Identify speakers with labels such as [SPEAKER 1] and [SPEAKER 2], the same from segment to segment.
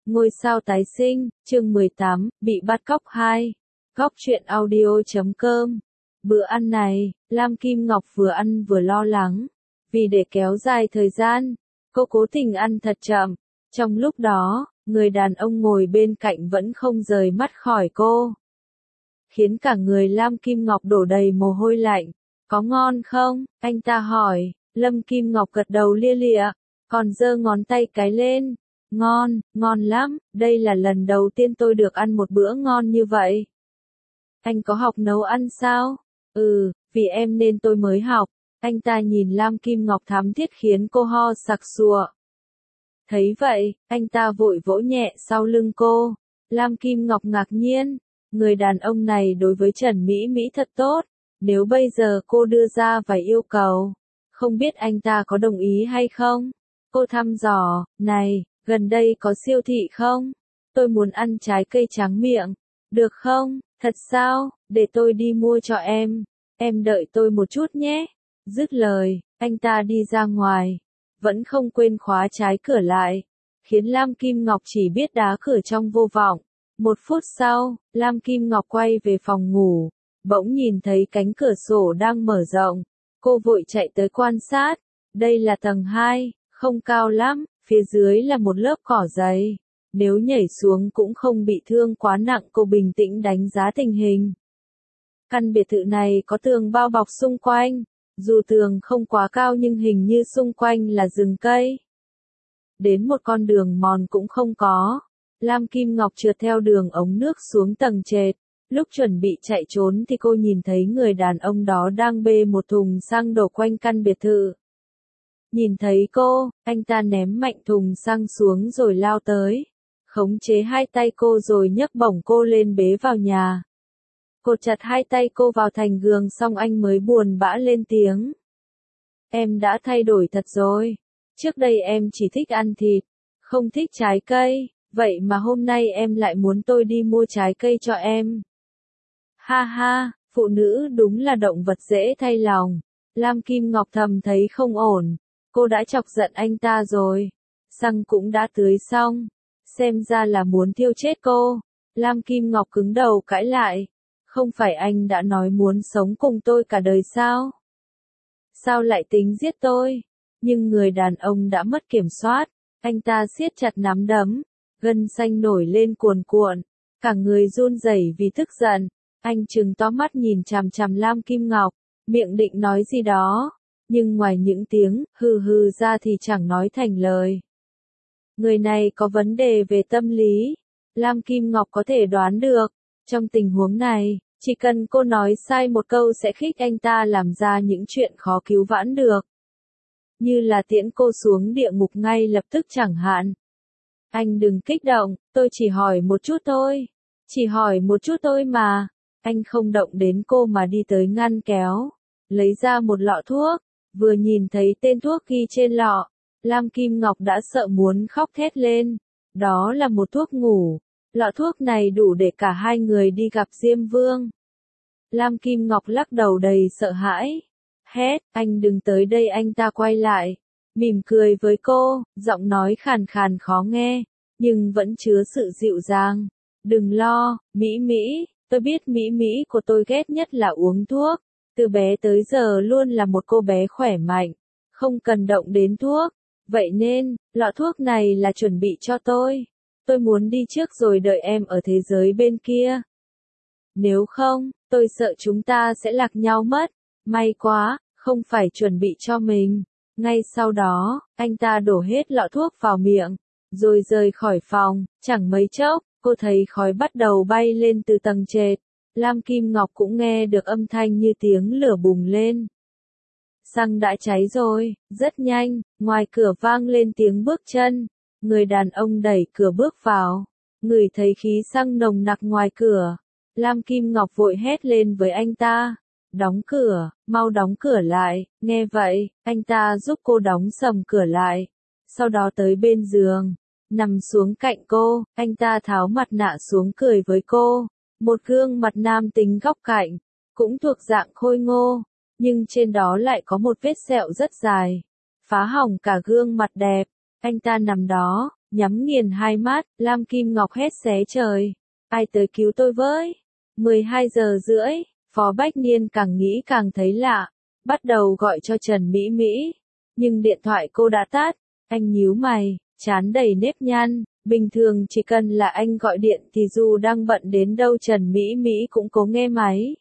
[SPEAKER 1] Ngôi sao tái sinh, chương 18, bị bắt cóc 2. Góc truyện audio.com. Bữa ăn này, Lam Kim Ngọc vừa ăn vừa lo lắng. Vì để kéo dài thời gian, cô cố tình ăn thật chậm. Trong lúc đó, người đàn ông ngồi bên cạnh vẫn không rời mắt khỏi cô. Khiến cả người Lam Kim Ngọc đổ đầy mồ hôi lạnh. Có ngon không? Anh ta hỏi. Lâm Kim Ngọc gật đầu lia lịa, còn giơ ngón tay cái lên. Ngon, ngon lắm, đây là lần đầu tiên tôi được ăn một bữa ngon như vậy. Anh có học nấu ăn sao? Ừ, vì em nên tôi mới học. Anh ta nhìn Lam Kim Ngọc thắm thiết khiến cô ho sặc sụa. Thấy vậy, anh ta vội vỗ nhẹ sau lưng cô. Lam Kim Ngọc ngạc nhiên, người đàn ông này đối với Trần Mỹ Mỹ thật tốt. Nếu bây giờ cô đưa ra vài yêu cầu, không biết anh ta có đồng ý hay không? Cô thăm dò, này, gần đây có siêu thị không? Tôi muốn ăn trái cây tráng miệng. Được không? Thật sao? Để tôi đi mua cho em. Em đợi tôi một chút nhé. Dứt lời, anh ta đi ra ngoài. Vẫn không quên khóa trái cửa lại. Khiến Lam Kim Ngọc chỉ biết đá cửa trong vô vọng. 1 phút sau, Lam Kim Ngọc quay về phòng ngủ. Bỗng nhìn thấy cánh cửa sổ đang mở rộng. Cô vội chạy tới quan sát. Đây là tầng 2, không cao lắm, phía dưới là một lớp cỏ dày. Nếu nhảy xuống cũng không bị thương quá nặng, cô bình tĩnh đánh giá tình hình. Căn biệt thự này có tường bao bọc xung quanh. Dù tường không quá cao nhưng hình như xung quanh là rừng cây. Đến một con đường mòn cũng không có. Lam Kim Ngọc trượt theo đường ống nước xuống tầng trệt. Lúc chuẩn bị chạy trốn thì cô nhìn thấy người đàn ông đó đang bê một thùng xăng đổ quanh căn biệt thự. Nhìn thấy cô, anh ta ném mạnh thùng xăng xuống rồi lao tới. Khống chế hai tay cô rồi nhấc bổng cô lên bế vào nhà. Cột chặt hai tay cô vào thành giường xong anh mới buồn bã lên tiếng. Em đã thay đổi thật rồi. Trước đây em chỉ thích ăn thịt, không thích trái cây. Vậy mà hôm nay em lại muốn tôi đi mua trái cây cho em. Ha ha, phụ nữ đúng là động vật dễ thay lòng. Lam Kim Ngọc thầm thấy không ổn. Cô đã chọc giận anh ta rồi. Xăng cũng đã tưới xong. Xem ra là muốn thiêu chết cô. Lam Kim Ngọc cứng đầu cãi lại. Không phải anh đã nói muốn sống cùng tôi cả đời sao? Sao lại tính giết tôi? Nhưng người đàn ông đã mất kiểm soát. Anh ta siết chặt nắm đấm. Gân xanh nổi lên cuồn cuộn. Cả người run rẩy vì tức giận. Anh trừng to mắt nhìn chằm chằm Lam Kim Ngọc. Miệng định nói gì đó. Nhưng ngoài những tiếng hừ hừ ra thì chẳng nói thành lời. Người này có vấn đề về tâm lý. Lam Kim Ngọc có thể đoán được. Trong tình huống này, chỉ cần cô nói sai một câu sẽ khích anh ta làm ra những chuyện khó cứu vãn được. Như là tiễn cô xuống địa ngục ngay lập tức chẳng hạn. Anh đừng kích động, tôi chỉ hỏi một chút thôi. Chỉ hỏi một chút thôi mà. Anh không động đến cô mà đi tới ngăn kéo. Lấy ra một lọ thuốc. Vừa nhìn thấy tên thuốc ghi trên lọ, Lam Kim Ngọc đã sợ muốn khóc thét lên. Đó là một thuốc ngủ. Lọ thuốc này đủ để cả hai người đi gặp Diêm Vương. Lam Kim Ngọc lắc đầu đầy sợ hãi. Hét, anh đừng tới đây. Anh ta quay lại, mỉm cười với cô, giọng nói khàn khàn khó nghe, nhưng vẫn chứa sự dịu dàng. Đừng lo, Mỹ Mỹ, tôi biết Mỹ Mỹ của tôi ghét nhất là uống thuốc. Từ bé tới giờ luôn là một cô bé khỏe mạnh, không cần động đến thuốc. Vậy nên, lọ thuốc này là chuẩn bị cho tôi. Tôi muốn đi trước rồi đợi em ở thế giới bên kia. Nếu không, tôi sợ chúng ta sẽ lạc nhau mất. May quá, không phải chuẩn bị cho mình. Ngay sau đó, anh ta đổ hết lọ thuốc vào miệng, rồi rời khỏi phòng. Chẳng mấy chốc, cô thấy khói bắt đầu bay lên từ tầng trệt. Lam Kim Ngọc cũng nghe được âm thanh như tiếng lửa bùng lên. Xăng đã cháy rồi, rất nhanh, ngoài cửa vang lên tiếng bước chân. Người đàn ông đẩy cửa bước vào, ngửi thấy khí xăng nồng nặc ngoài cửa. Lam Kim Ngọc vội hét lên với anh ta. Đóng cửa, mau đóng cửa lại. Nghe vậy, anh ta giúp cô đóng sầm cửa lại. Sau đó tới bên giường, nằm xuống cạnh cô, anh ta tháo mặt nạ xuống cười với cô. Một gương mặt nam tính góc cạnh, cũng thuộc dạng khôi ngô, nhưng trên đó lại có một vết sẹo rất dài, phá hỏng cả gương mặt đẹp. Anh ta nằm đó, Nhắm nghiền hai mắt, Lam Kim Ngọc hét xé trời. Ai tới cứu tôi với? 12 giờ rưỡi, Phó Bách Niên càng nghĩ càng thấy lạ. Bắt đầu gọi cho Trần Mỹ Mỹ. Nhưng điện thoại cô đã tắt. Anh nhíu mày, trán đầy nếp nhăn. Bình thường chỉ cần là anh gọi điện thì dù đang bận đến đâu Trần Mỹ Mỹ cũng cố nghe máy.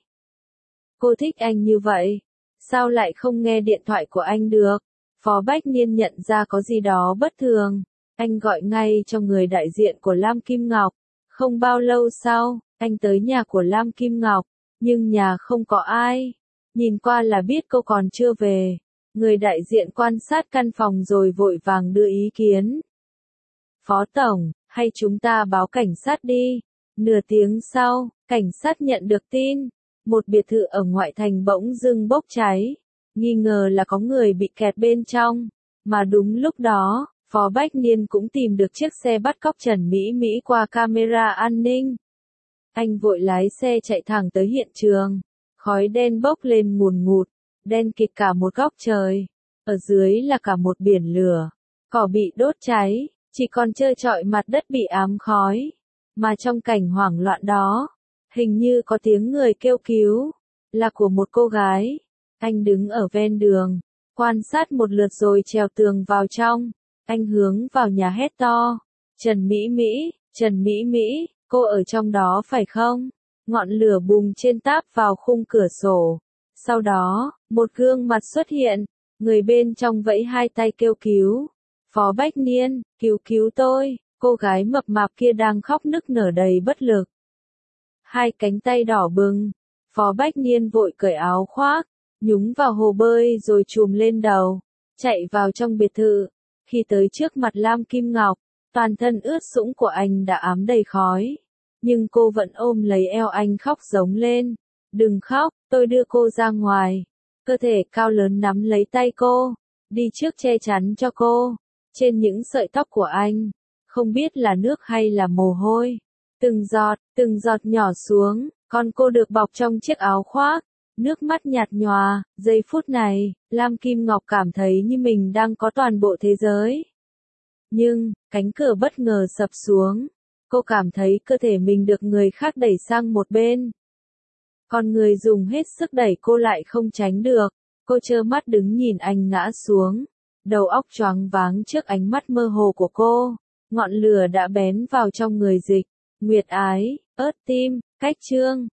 [SPEAKER 1] Cô thích anh như vậy. Sao lại không nghe điện thoại của anh được? Phó Bách Niên nhận ra có gì đó bất thường. Anh gọi ngay cho người đại diện của Lam Kim Ngọc. Không bao lâu sau, anh tới nhà của Lam Kim Ngọc. Nhưng nhà không có ai. Nhìn qua là biết cô còn chưa về. Người đại diện quan sát căn phòng rồi vội vàng đưa ý kiến. Phó Tổng, hay chúng ta báo cảnh sát đi. Nửa tiếng sau, cảnh sát nhận được tin. Một biệt thự ở ngoại thành bỗng dưng bốc cháy. Nghi ngờ là có người bị kẹt bên trong. Mà đúng lúc đó, Phó Bách Niên cũng tìm được chiếc xe bắt cóc Trần Mỹ Mỹ qua camera an ninh. Anh vội lái xe chạy thẳng tới hiện trường. Khói đen bốc lên ngùn ngụt, đen kịt cả một góc trời. Ở dưới là cả một biển lửa. Cỏ bị đốt cháy, chỉ còn trơ trọi mặt đất bị ám khói. Mà trong cảnh hoảng loạn đó, hình như có tiếng người kêu cứu. Là của một cô gái. Anh đứng ở ven đường, quan sát một lượt rồi trèo tường vào trong. Anh hướng vào nhà hét to. Trần Mỹ Mỹ, Trần Mỹ Mỹ, cô ở trong đó phải không? Ngọn lửa bùng trên táp vào khung cửa sổ. Sau đó, một gương mặt xuất hiện. Người bên trong vẫy hai tay kêu cứu. Phó Bách Niên, cứu tôi. Cô gái mập mạp kia đang khóc nức nở đầy bất lực. Hai cánh tay đỏ bừng. Phó Bách Niên vội cởi áo khoác, nhúng vào hồ bơi rồi chùm lên đầu. Chạy vào trong biệt thự. Khi tới trước mặt Lam Kim Ngọc, toàn thân ướt sũng của anh đã ám đầy khói. Nhưng cô vẫn ôm lấy eo anh khóc giống lên. Đừng khóc, tôi đưa cô ra ngoài. Cơ thể cao lớn nắm lấy tay cô. Đi trước che chắn cho cô. Trên những sợi tóc của anh. Không biết là nước hay là mồ hôi. Từng giọt nhỏ xuống. Còn cô được bọc trong chiếc áo khoác. Nước mắt nhạt nhòa. Giây phút này, Lam Kim Ngọc cảm thấy như mình đang có toàn bộ thế giới. Nhưng, cánh cửa bất ngờ sập xuống. Cô cảm thấy cơ thể mình được người khác đẩy sang một bên. Còn người dùng hết sức đẩy cô lại không tránh được. Cô trơ mắt đứng nhìn anh ngã xuống. Đầu óc choáng váng trước ánh mắt mơ hồ của cô. Ngọn lửa đã bén vào trong người Dịch. Nguyệt Ái, ớt tim, cách chương.